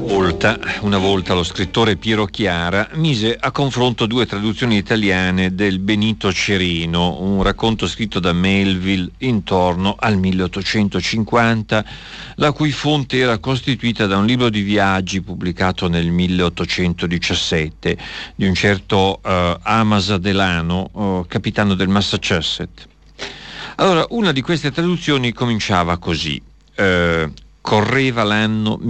Una volta lo scrittore Piero Chiara mise a confronto due traduzioni italiane del Benito Cereno, un racconto scritto da Melville intorno al 1850, la cui fonte era costituita da un libro di viaggi pubblicato nel 1817 di un certo Amasa Delano, capitano del Massachusetts. Allora, una di queste traduzioni cominciava così. Correva l'anno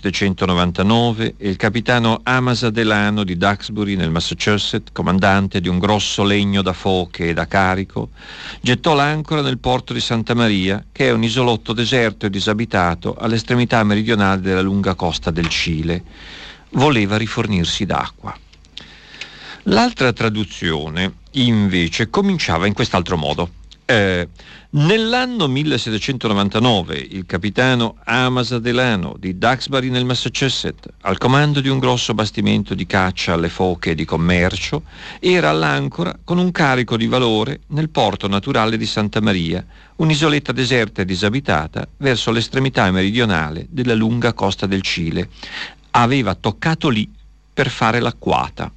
1799 e il capitano Amasa Delano di Duxbury nel Massachusetts, comandante di un grosso legno da foche e da carico, gettò l'ancora nel porto di Santa Maria, che è un isolotto deserto e disabitato all'estremità meridionale della lunga costa del Cile. Voleva rifornirsi d'acqua. L'altra traduzione, invece, cominciava in quest'altro modo. Nell'anno 1799 il capitano Amasa Delano di Duxbury nel Massachusetts, al comando di un grosso bastimento di caccia alle foche e di commercio, era all'ancora con un carico di valore nel porto naturale di Santa Maria, un'isoletta deserta e disabitata verso l'estremità meridionale della lunga costa del Cile. Aveva toccato lì per fare l'acquata.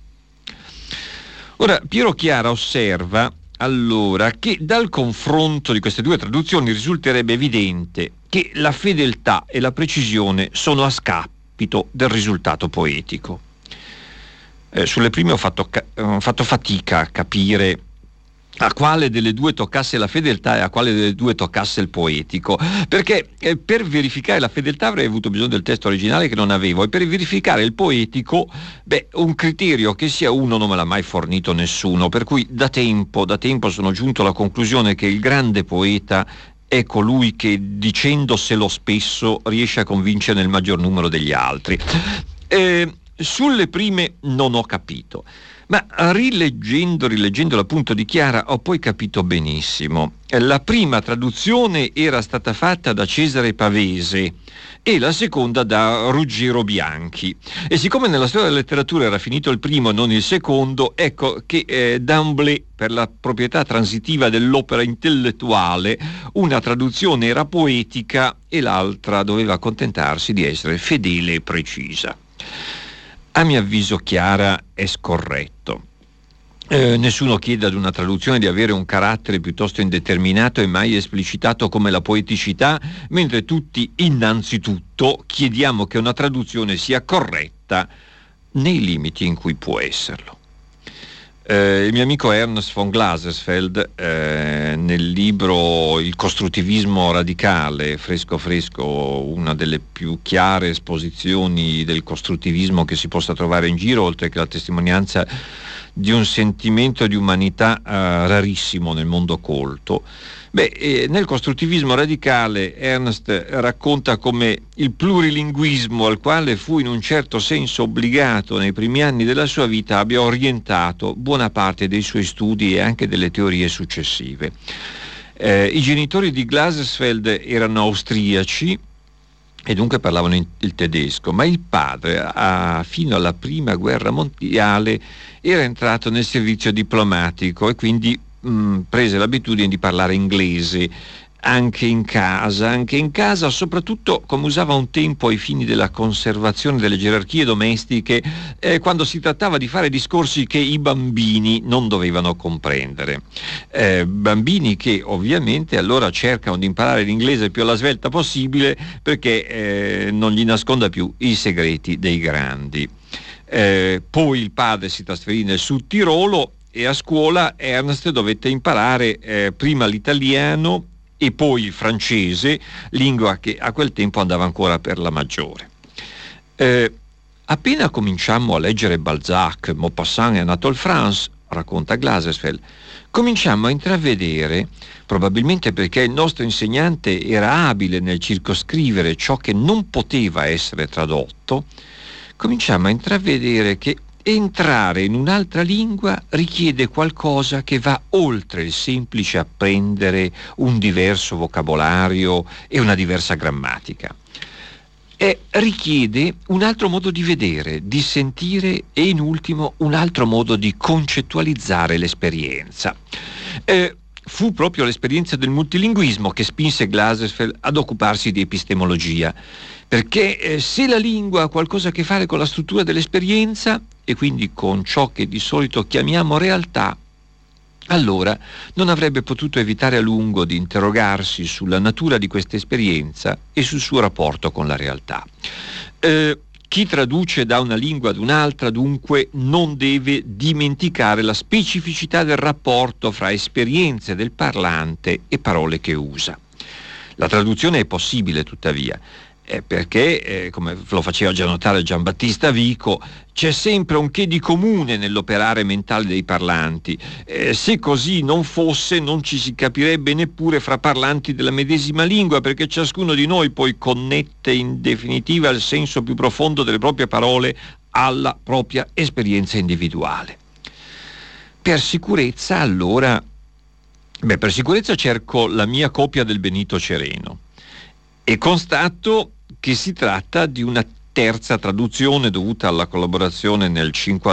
Ora, Piero Chiara osserva allora che dal confronto di queste due traduzioni risulterebbe evidente che la fedeltà e la precisione sono a scapito del risultato poetico. Sulle prime ho fatto fatica a capire a quale delle due toccasse la fedeltà e a quale delle due toccasse il poetico, perché per verificare la fedeltà avrei avuto bisogno del testo originale che non avevo, e per verificare il poetico, un criterio che sia uno non me l'ha mai fornito nessuno, per cui da tempo sono giunto alla conclusione che il grande poeta è colui che, dicendoselo spesso, riesce a convincere il maggior numero degli altri. Sulle prime non ho capito, ma rileggendo l'appunto di Chiara ho poi capito benissimo. La prima traduzione era stata fatta da Cesare Pavese e la seconda da Ruggero Bianchi, e siccome nella storia della letteratura era finito il primo e non il secondo, ecco che d'emblée, per la proprietà transitiva dell'opera intellettuale, una traduzione era poetica e l'altra doveva accontentarsi di essere fedele e precisa. A mio avviso Chiara è scorretto. Nessuno chiede ad una traduzione di avere un carattere piuttosto indeterminato e mai esplicitato come la poeticità, mentre tutti innanzitutto chiediamo che una traduzione sia corretta nei limiti in cui può esserlo. Il mio amico Ernst von Glasersfeld, nel libro Il costruttivismo radicale, fresco, una delle più chiare esposizioni del costruttivismo che si possa trovare in giro, oltre che la testimonianza di un sentimento di umanità rarissimo nel mondo colto. Nel costruttivismo radicale Ernst racconta come il plurilinguismo al quale fu in un certo senso obbligato nei primi anni della sua vita abbia orientato buona parte dei suoi studi e anche delle teorie successive. I genitori di Glasersfeld erano austriaci e dunque parlavano il tedesco, ma il padre, fino alla prima guerra mondiale, era entrato nel servizio diplomatico e quindi prese l'abitudine di parlare inglese anche in casa, soprattutto come usava un tempo ai fini della conservazione delle gerarchie domestiche, quando si trattava di fare discorsi che i bambini non dovevano comprendere. Bambini che ovviamente allora cercano di imparare l'inglese il più alla svelta possibile perché non gli nasconda più i segreti dei grandi. Poi il padre si trasferì nel Sud Tirolo e a scuola Ernst dovette imparare prima l'italiano e poi il francese, lingua che a quel tempo andava ancora per la maggiore. Appena cominciammo a leggere Balzac, Maupassant e Anatole France, racconta Glasersfeld, cominciammo a intravedere, probabilmente perché il nostro insegnante era abile nel circoscrivere ciò che non poteva essere tradotto, cominciamo a intravedere che entrare in un'altra lingua richiede qualcosa che va oltre il semplice apprendere un diverso vocabolario e una diversa grammatica. Richiede un altro modo di vedere, di sentire e in ultimo un altro modo di concettualizzare l'esperienza. fu proprio l'esperienza del multilinguismo che spinse Glasfeld ad occuparsi di epistemologia, perché se la lingua ha qualcosa a che fare con la struttura dell'esperienza e quindi con ciò che di solito chiamiamo realtà, allora non avrebbe potuto evitare a lungo di interrogarsi sulla natura di questa esperienza e sul suo rapporto con la realtà. Chi traduce da una lingua ad un'altra, dunque, non deve dimenticare la specificità del rapporto fra esperienze del parlante e parole che usa. La traduzione è possibile, tuttavia, perché, come lo faceva già notare Giambattista Vico, c'è sempre un che di comune nell'operare mentale dei parlanti. Se così non fosse, non ci si capirebbe neppure fra parlanti della medesima lingua, perché ciascuno di noi poi connette in definitiva il senso più profondo delle proprie parole alla propria esperienza individuale. Per sicurezza, allora, per sicurezza cerco la mia copia del Benito Cereno e constato che si tratta di una terza traduzione dovuta alla collaborazione nel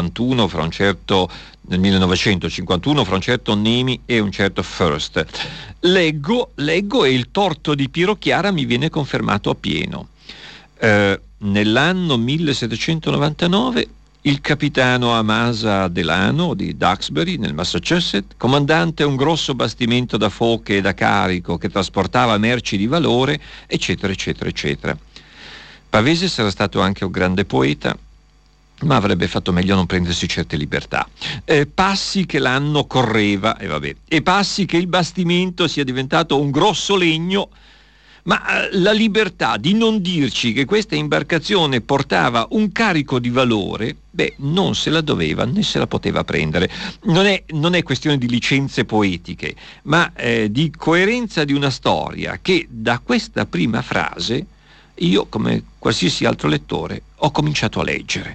1951 fra un certo Nemi e un certo First. Leggo e il torto di Piero Chiara mi viene confermato appieno. Nell'anno 1799 il capitano Amasa Delano di Duxbury, nel Massachusetts, comandante un grosso bastimento da foche e da carico che trasportava merci di valore, eccetera, eccetera, eccetera. Pavese sarà stato anche un grande poeta, ma avrebbe fatto meglio non prendersi certe libertà. Passi che l'anno correva, e passi che il bastimento sia diventato un grosso legno, ma la libertà di non dirci che questa imbarcazione portava un carico di valore, non se la doveva né se la poteva prendere. Non è questione di licenze poetiche, ma di coerenza di una storia che da questa prima frase io, come qualsiasi altro lettore, ho cominciato a leggere.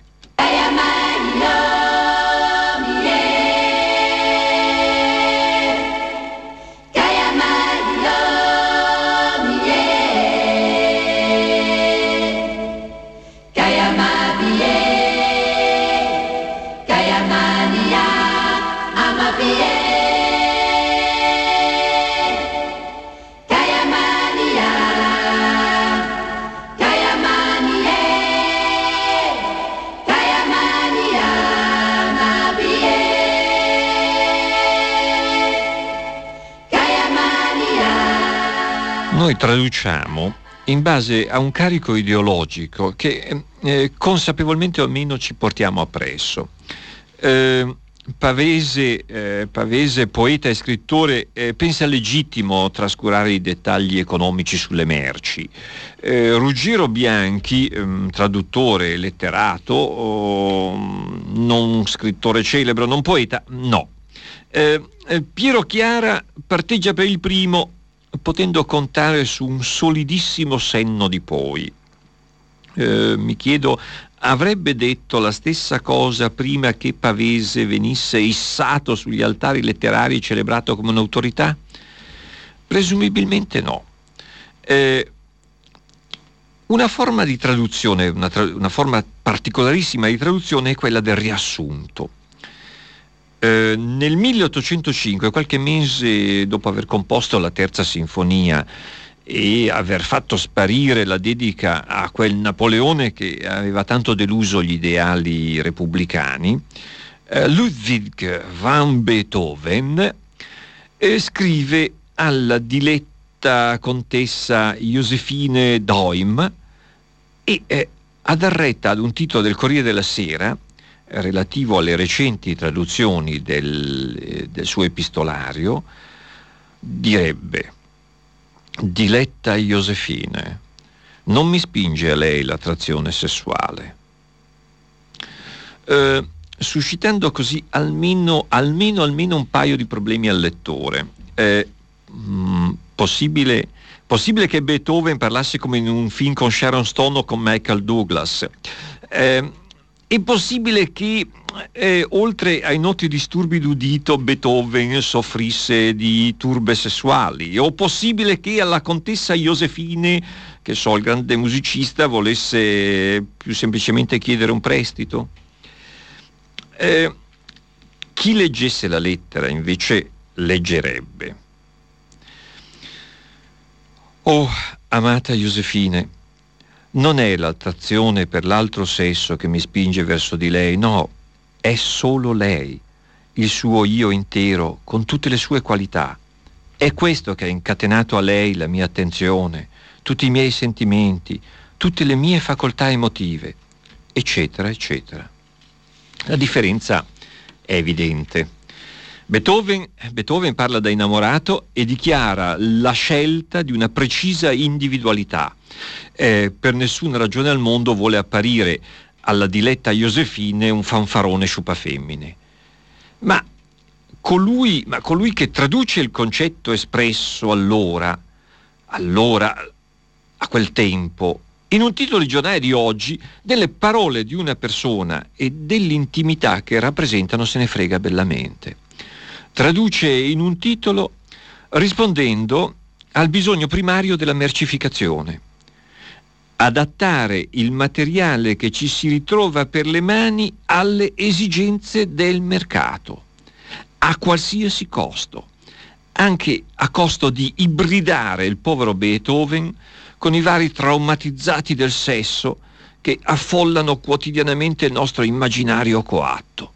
Noi traduciamo in base a un carico ideologico che consapevolmente o meno ci portiamo appresso. Pavese, poeta e scrittore, pensa legittimo trascurare i dettagli economici sulle merci. Ruggiero Bianchi, traduttore e letterato, non scrittore celebre, non poeta, no. Piero Chiara parteggia per il primo, potendo contare su un solidissimo senno di poi. Mi chiedo, avrebbe detto la stessa cosa prima che Pavese venisse issato sugli altari letterari e celebrato come un'autorità? Presumibilmente no. Una forma di traduzione, una forma particolarissima di traduzione è quella del riassunto. Nel 1805, qualche mese dopo aver composto la terza sinfonia e aver fatto sparire la dedica a quel Napoleone che aveva tanto deluso gli ideali repubblicani, Ludwig van Beethoven scrive alla diletta contessa Josephine Daum e ad retta ad un titolo del Corriere della Sera relativo alle recenti traduzioni del suo epistolario, direbbe: diletta Josefine, non mi spinge a lei l'attrazione sessuale, suscitando così almeno un paio di problemi al lettore. Possibile che Beethoven parlasse come in un film con Sharon Stone o con Michael Douglas. È possibile che oltre ai noti disturbi d'udito Beethoven soffrisse di turbe sessuali, o possibile che alla contessa Josefine, che so, il grande musicista, volesse più semplicemente chiedere un prestito. Chi leggesse la lettera invece leggerebbe Oh, amata Josefine, non è l'attrazione per l'altro sesso che mi spinge verso di lei, no, è solo lei, il suo io intero, con tutte le sue qualità. È questo che ha incatenato a lei la mia attenzione, tutti i miei sentimenti, tutte le mie facoltà emotive, eccetera, eccetera. La differenza è evidente. Beethoven parla da innamorato e dichiara la scelta di una precisa individualità. Per nessuna ragione al mondo vuole apparire alla diletta Josefine un fanfarone sciupafemmine. Ma colui che traduce il concetto espresso allora, a quel tempo, in un titolo di giornale di oggi, delle parole di una persona e dell'intimità che rappresentano se ne frega bellamente. Traduce in un titolo rispondendo al bisogno primario della mercificazione. Adattare il materiale che ci si ritrova per le mani alle esigenze del mercato, a qualsiasi costo, anche a costo di ibridare il povero Beethoven con i vari traumatizzati del sesso che affollano quotidianamente il nostro immaginario coatto.